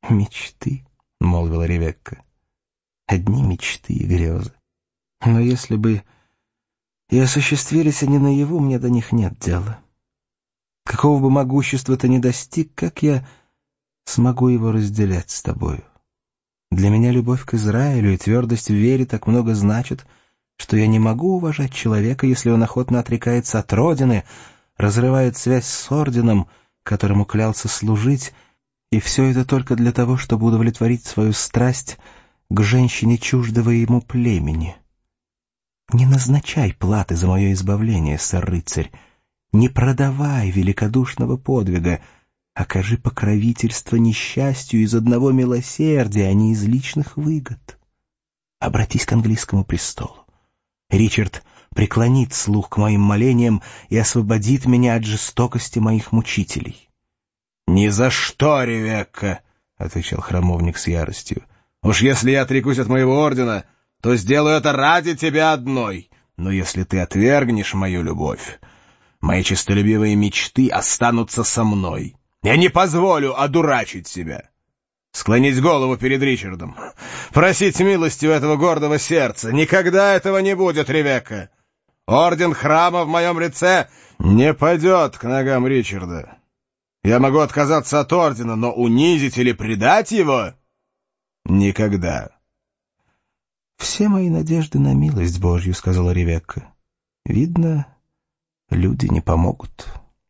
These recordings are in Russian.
«Мечты», — молвила Ревекка, — «одни мечты и грезы. Но если бы и осуществились они наяву, мне до них нет дела. Какого бы могущества ты ни достиг, как я смогу его разделять с тобою? Для меня любовь к Израилю и твердость в вере так много значит, что я не могу уважать человека, если он охотно отрекается от Родины, разрывает связь с орденом, которому клялся служить, и все это только для того, чтобы удовлетворить свою страсть к женщине чуждого ему племени. Не назначай платы за мое избавление, сэр-рыцарь, не продавай великодушного подвига, окажи покровительство несчастью из одного милосердия, а не из личных выгод. Обратись к английскому престолу. Ричард преклонит слух к моим молениям и освободит меня от жестокости моих мучителей. — Ни за что, Ревекка! — отвечал храмовник с яростью. — Уж если я отрекусь от моего ордена, то сделаю это ради тебя одной. Но если ты отвергнешь мою любовь, мои честолюбивые мечты останутся со мной. Я не позволю одурачить себя. Склонить голову перед Ричардом, просить милости у этого гордого сердца. Никогда этого не будет, Ревекка. Орден храма в моем лице не пойдет к ногам Ричарда. Я могу отказаться от ордена, но унизить или предать его — никогда. — Все мои надежды на милость Божью, — сказала Ревекка. — Видно, люди не помогут.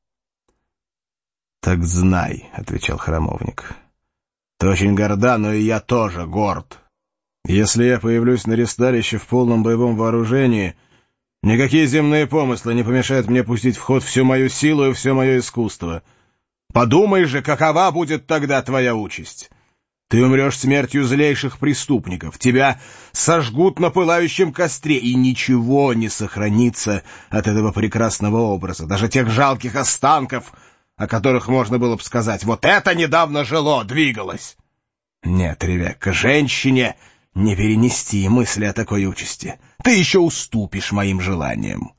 — Так знай, — отвечал храмовник. — Ты очень горда, но и я тоже горд. Если я появлюсь на ресталище в полном боевом вооружении, никакие земные помыслы не помешают мне пустить в ход всю мою силу и все мое искусство. Подумай же, какова будет тогда твоя участь. Ты умрешь смертью злейших преступников, тебя сожгут на пылающем костре, и ничего не сохранится от этого прекрасного образа, даже тех жалких останков, о которых можно было бы сказать: вот это недавно жило, двигалось. Нет, Ревекка, женщине не перенести мысли о такой участи. Ты еще уступишь моим желаниям.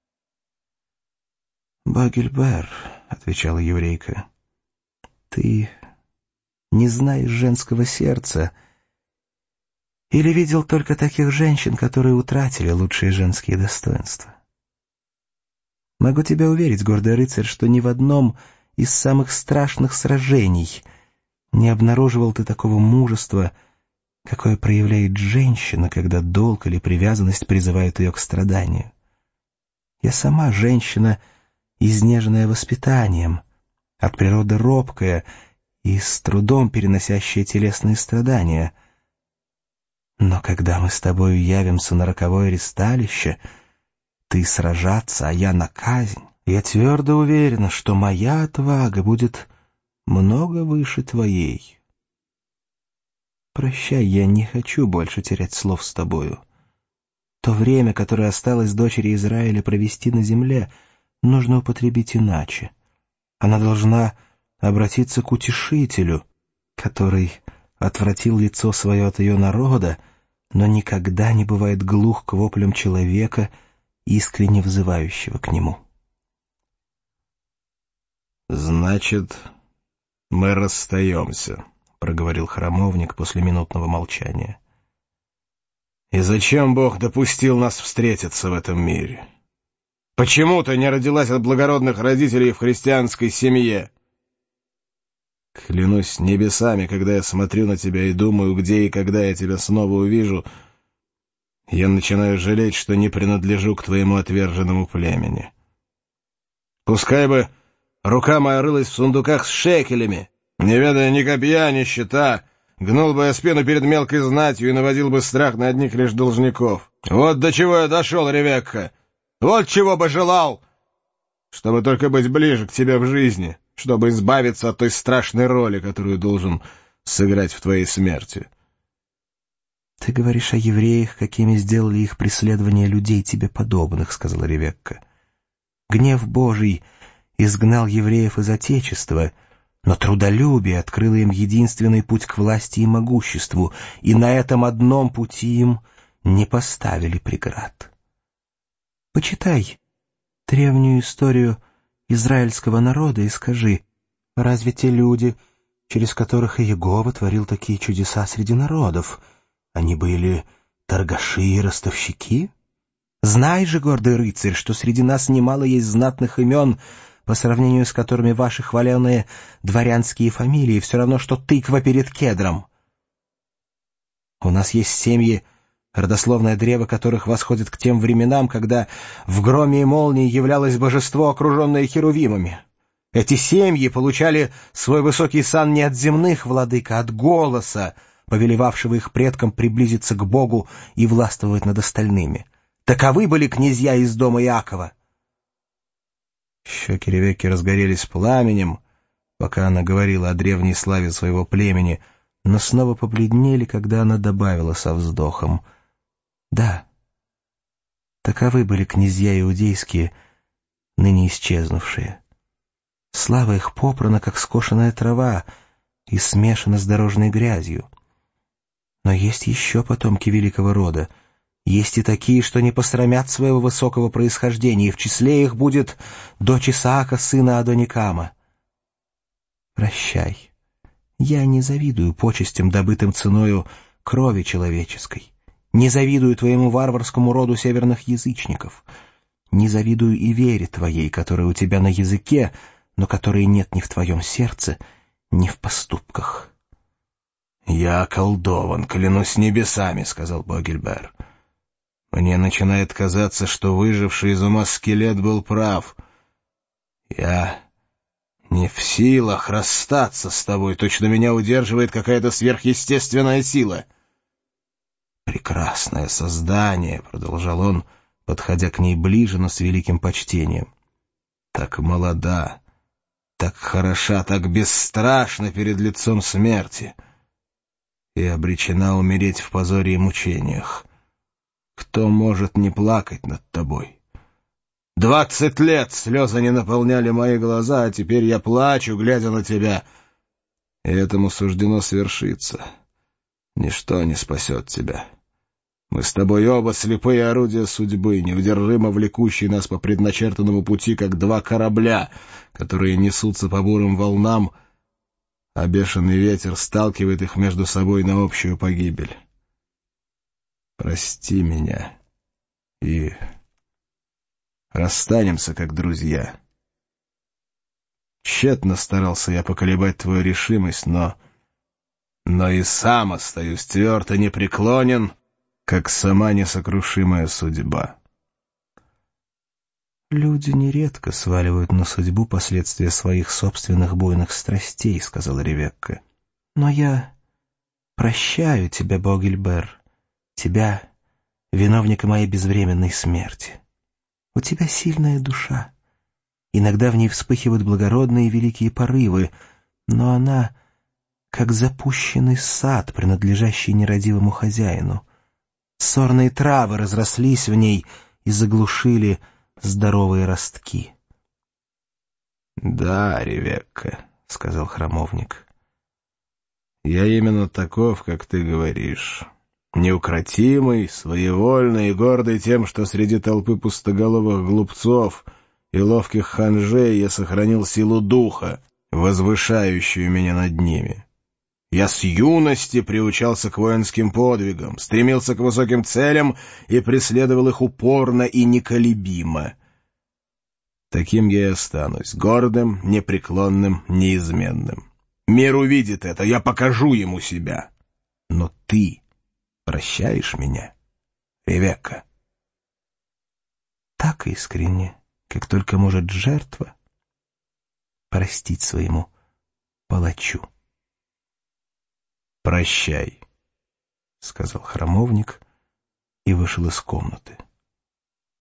— Багельбер, — отвечала еврейка, — ты не знаешь женского сердца или видел только таких женщин, которые утратили лучшие женские достоинства? Могу тебя уверить, гордый рыцарь, что ни в одном из самых страшных сражений не обнаруживал ты такого мужества, какое проявляет женщина, когда долг или привязанность призывают ее к страданию. Я сама женщина, изнеженная воспитанием, от природы робкая и с трудом переносящая телесные страдания. Но когда мы с тобою явимся на роковое ресталище, ты сражаться, а я на казнь, я твердо уверена, что моя отвага будет много выше твоей. Прощай, я не хочу больше терять слов с тобою. То время, которое осталось дочери Израиля провести на земле, нужно употребить иначе. Она должна обратиться к Утешителю, который отвратил лицо свое от ее народа, но никогда не бывает глух к воплям человека, искренне взывающего к нему. «Значит, мы расстаемся», — проговорил храмовник после минутного молчания. «И зачем Бог допустил нас встретиться в этом мире? Почему ты не родилась от благородных родителей в христианской семье? Клянусь небесами, когда я смотрю на тебя и думаю, где и когда я тебя снова увижу, я начинаю жалеть, что не принадлежу к твоему отверженному племени. Пускай бы рука моя рылась в сундуках с шекелями, не ведая ни копья, ни щита, гнул бы я спину перед мелкой знатью и наводил бы страх на одних лишь должников. Вот до чего я дошел, Ревекка, вот чего бы желал, чтобы только быть ближе к тебе в жизни, чтобы избавиться от той страшной роли, которую должен сыграть в твоей смерти». «Ты говоришь о евреях, какими сделали их преследования людей тебе подобных», — сказала Ревекка. «Гнев Божий изгнал евреев из Отечества, но трудолюбие открыло им единственный путь к власти и могуществу, и на этом одном пути им не поставили преград. Почитай древнюю историю израильского народа и скажи, разве те люди, через которых Иегова творил такие чудеса среди народов. Они были торгаши и ростовщики? Знай же, гордый рыцарь, что среди нас немало есть знатных имен, по сравнению с которыми ваши хваленые дворянские фамилии все равно, что тыква перед кедром. У нас есть семьи, родословное древо которых восходит к тем временам, когда в громе и молнии являлось божество, окруженное херувимами. Эти семьи получали свой высокий сан не от земных владык, а от голоса, повелевавшего их предкам приблизиться к Богу и властвовать над остальными. Таковы были князья из дома Иакова. Щеки Ревекки разгорелись пламенем, пока она говорила о древней славе своего племени, но снова побледнели, когда она добавила со вздохом: «Да, таковы были князья иудейские, ныне исчезнувшие. Слава их попрана, как скошенная трава, и смешана с дорожной грязью. Но есть еще потомки великого рода, есть и такие, что не посрамят своего высокого происхождения, и в числе их будет дочь Исаака, сына Адоникама. Прощай. Я не завидую почестям, добытым ценою крови человеческой, не завидую твоему варварскому роду северных язычников, не завидую и вере твоей, которая у тебя на языке, но которой нет ни в твоем сердце, ни в поступках». «Я околдован, клянусь небесами», — сказал Богельбер. «Мне начинает казаться, что выживший из ума скелет был прав. Я не в силах расстаться с тобой, точно меня удерживает какая-то сверхъестественная сила». «Прекрасное создание», — продолжал он, подходя к ней ближе, но с великим почтением. «Так молода, так хороша, так бесстрашна перед лицом смерти, и обречена умереть в позоре и мучениях. Кто может не плакать над тобой? 20 лет слезы не наполняли мои глаза, а теперь я плачу, глядя на тебя. И этому суждено свершиться. Ничто не спасет тебя. Мы с тобой оба слепые орудия судьбы, неудержимо влекущие нас по предначертанному пути, как два корабля, которые несутся по бурым волнам, а бешеный ветер сталкивает их между собой на общую погибель. Прости меня и расстанемся как друзья. Тщетно старался я поколебать твою решимость, но и сам остаюсь тверд и непреклонен, как сама несокрушимая судьба». «Люди нередко сваливают на судьбу последствия своих собственных буйных страстей», — сказала Ревекка. «Но я прощаю тебя, Богельбер, тебя, виновника моей безвременной смерти. У тебя сильная душа. Иногда в ней вспыхивают благородные и великие порывы, но она как запущенный сад, принадлежащий нерадивому хозяину. Сорные травы разрослись в ней и заглушили здоровые ростки». «Да, Ревекка», — сказал храмовник, — «я именно таков, как ты говоришь». Неукротимый, своевольный и гордый тем, что среди толпы пустоголовых глупцов и ловких ханжей я сохранил силу духа, возвышающую меня над ними. Я с юности приучался к воинским подвигам, стремился к высоким целям и преследовал их упорно и неколебимо. Таким я и останусь, гордым, непреклонным, неизменным. Мир увидит это, я покажу ему себя. Но ты прощаешь меня, Ревекка?» Так искренне, как только может жертва простить своему палачу. «Прощай», — сказал храмовник и вышел из комнаты.